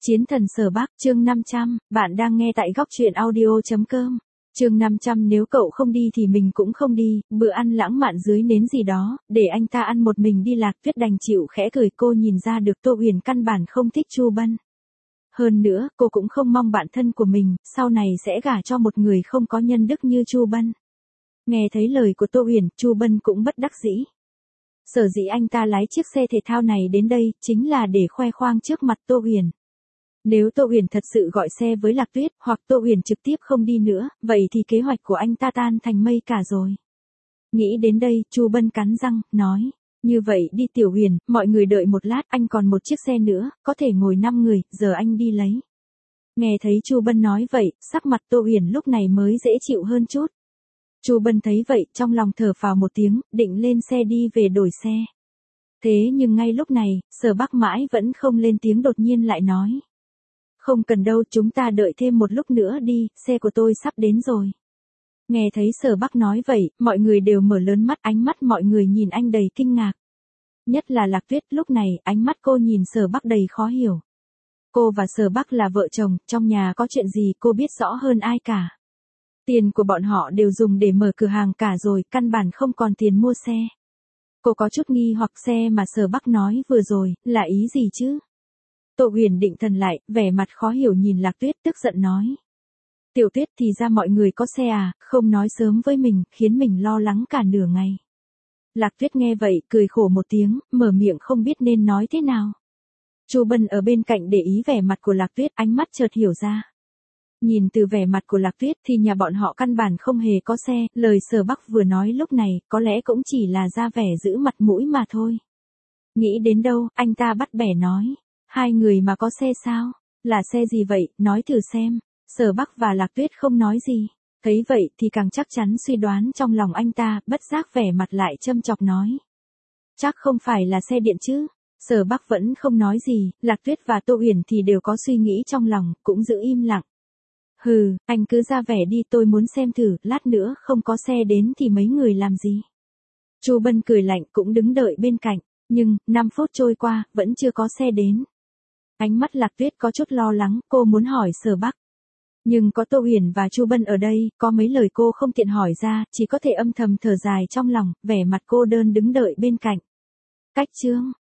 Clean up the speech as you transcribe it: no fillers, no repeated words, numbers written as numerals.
Chiến thần Sở Bắc, chương 500, bạn đang nghe tại góc truyện audio.com. Chương 500 nếu cậu không đi thì mình cũng không đi, bữa ăn lãng mạn dưới nến gì đó, để anh ta ăn một mình đi. Lạc Tuyết đành chịu khẽ cười, cô nhìn ra được Tô Huyền căn bản không thích Chu Bân. Hơn nữa, cô cũng không mong bạn thân của mình, sau này sẽ gả cho một người không có nhân đức như Chu Bân. Nghe thấy lời của Tô Huyền, Chu Bân cũng bất đắc dĩ. Sở dĩ anh ta lái chiếc xe thể thao này đến đây, chính là để khoe khoang trước mặt Tô Huyền. Nếu Tô Huyền thật sự gọi xe với Lạc Tuyết, hoặc Tô Huyền trực tiếp không đi nữa, vậy thì kế hoạch của anh ta tan thành mây cả rồi. Nghĩ đến đây, Chu Bân cắn răng, nói, như vậy đi Tiểu Huyền, mọi người đợi một lát, anh còn một chiếc xe nữa, có thể ngồi 5 người, giờ anh đi lấy. Nghe thấy Chu Bân nói vậy, sắc mặt Tô Huyền lúc này mới dễ chịu hơn chút. Chu Bân thấy vậy, trong lòng thở phào một tiếng, định lên xe đi về đổi xe. Thế nhưng ngay lúc này, Sở Bắc mãi vẫn không lên tiếng, đột nhiên lại nói. Không cần đâu, chúng ta đợi thêm một lúc nữa đi, xe của tôi sắp đến rồi. Nghe thấy Sở Bắc nói vậy, mọi người đều mở lớn mắt, ánh mắt mọi người nhìn anh đầy kinh ngạc. Nhất là Lạc Tuyết, lúc này, ánh mắt cô nhìn Sở Bắc đầy khó hiểu. Cô và Sở Bắc là vợ chồng, trong nhà có chuyện gì cô biết rõ hơn ai cả. Tiền của bọn họ đều dùng để mở cửa hàng cả rồi, căn bản không còn tiền mua xe. Cô có chút nghi hoặc xe mà Sở Bắc nói vừa rồi, là ý gì chứ? Tô Huyền định thần lại, vẻ mặt khó hiểu nhìn Lạc Tuyết, tức giận nói. Tiểu Tuyết, thì ra mọi người có xe à, không nói sớm với mình, khiến mình lo lắng cả nửa ngày. Lạc Tuyết nghe vậy, cười khổ một tiếng, mở miệng không biết nên nói thế nào. Chu Bân ở bên cạnh để ý vẻ mặt của Lạc Tuyết, ánh mắt chợt hiểu ra. Nhìn từ vẻ mặt của Lạc Tuyết thì nhà bọn họ căn bản không hề có xe, lời Sở Bắc vừa nói lúc này, có lẽ cũng chỉ là ra vẻ giữ mặt mũi mà thôi. Nghĩ đến đâu, anh ta bắt bẻ nói. Hai người mà có xe sao? Là xe gì vậy, nói thử xem. Sở Bắc và Lạc Tuyết không nói gì. Thấy vậy thì càng chắc chắn suy đoán trong lòng anh ta, bất giác vẻ mặt lại châm chọc nói. Chắc không phải là xe điện chứ? Sở Bắc vẫn không nói gì, Lạc Tuyết và Tô Huyền thì đều có suy nghĩ trong lòng, cũng giữ im lặng. Hừ, anh cứ ra vẻ đi, tôi muốn xem thử, lát nữa không có xe đến thì mấy người làm gì? Chu Bân cười lạnh, cũng đứng đợi bên cạnh, nhưng 5 phút trôi qua, vẫn chưa có xe đến. Ánh mắt Lạc Tuyết có chút lo lắng, cô muốn hỏi Sở Bắc. Nhưng có Tô Huyền và Chu Bân ở đây, có mấy lời cô không tiện hỏi ra, chỉ có thể âm thầm thở dài trong lòng, vẻ mặt cô đơn đứng đợi bên cạnh. Cách chương